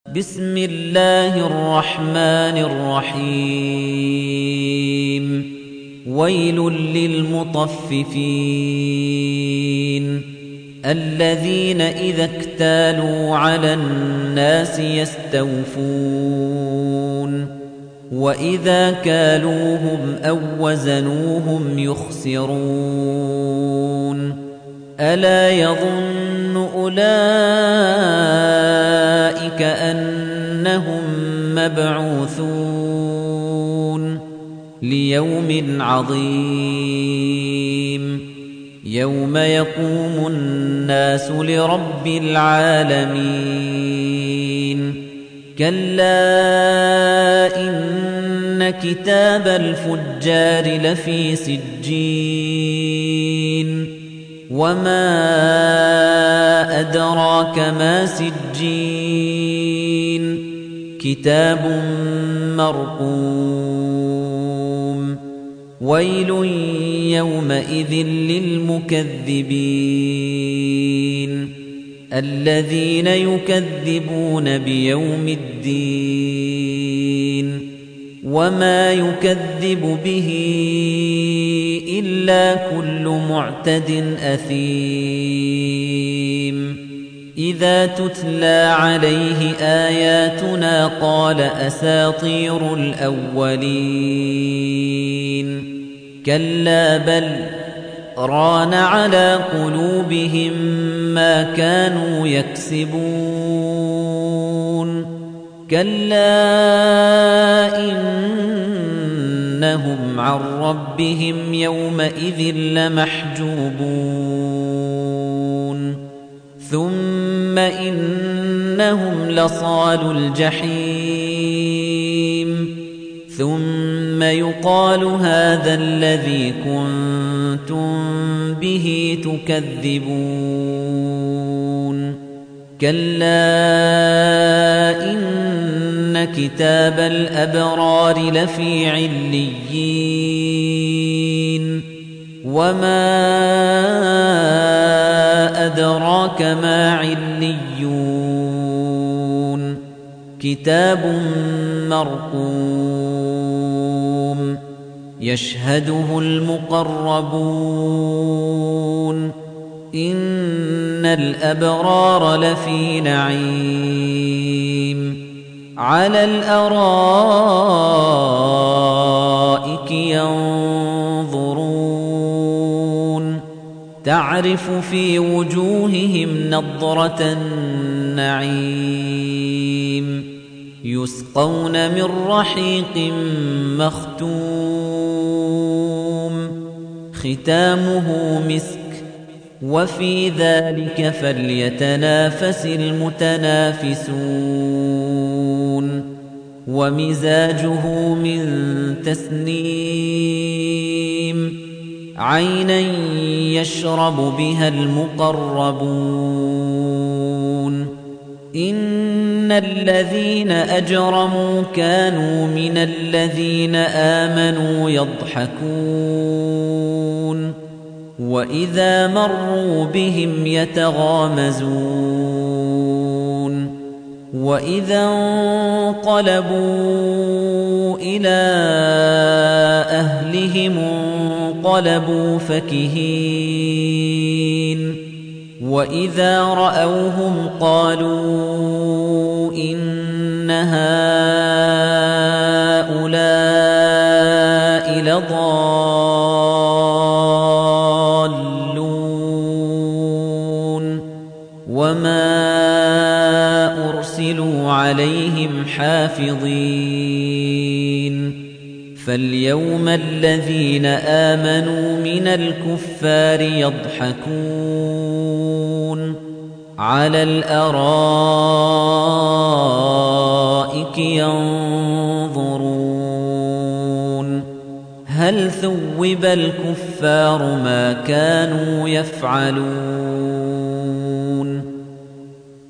بسم الله الرحمن الرحيم ويل للمطففين الذين إذا اكتالوا على الناس يستوفون وإذا كالوهم أو وزنوهم يخسرون ألا يظن أولئك أنهم مبعوثون ليوم عظيم يوم يقوم الناس لرب العالمين كلا إن كتاب الفجار لفي سجين وما أدراك ما سجين كتاب مرقوم ويل يومئذ للمكذبين الذين يكذبون بيوم الدين وما يكذب به إلا كل معتد أثيم إذا تتلى عليه آياتنا قال أساطير الأولين كلا بل ران على قلوبهم ما كانوا يكسبون كلا إنهم عن ربهم يومئذ لمحجوبون ثم إنهم لصالو الجحيم ثم يقال هذا الذي كنتم به تكذبون كلا إن كتاب الأبرار لفي عليين وما أدراك ما عليون كتاب مرقوم يشهده المقربون إن الأبرار لفي نعيم على الأرائك ينظرون تعرف في وجوههم نضرة النعيم يسقون من رحيق مختوم ختامه مسك وفي ذلك فليتنافس المتنافسون ومزاجه من تسنيم عينا يشرب بها المقربون إن الذين أجرموا كانوا من الذين آمنوا يضحكون وإذا مروا بهم يتغامزون وإذا انقلبوا إلى أهلهم انقلبوا فكهين وإذا رأوهم قالوا إن هؤلاء لضالون وما أرسلوا عليهم حافظين فاليوم الذين آمنوا من الكفار يضحكون على الأرائك ينظرون هل ثوب الكفار ما كانوا يفعلون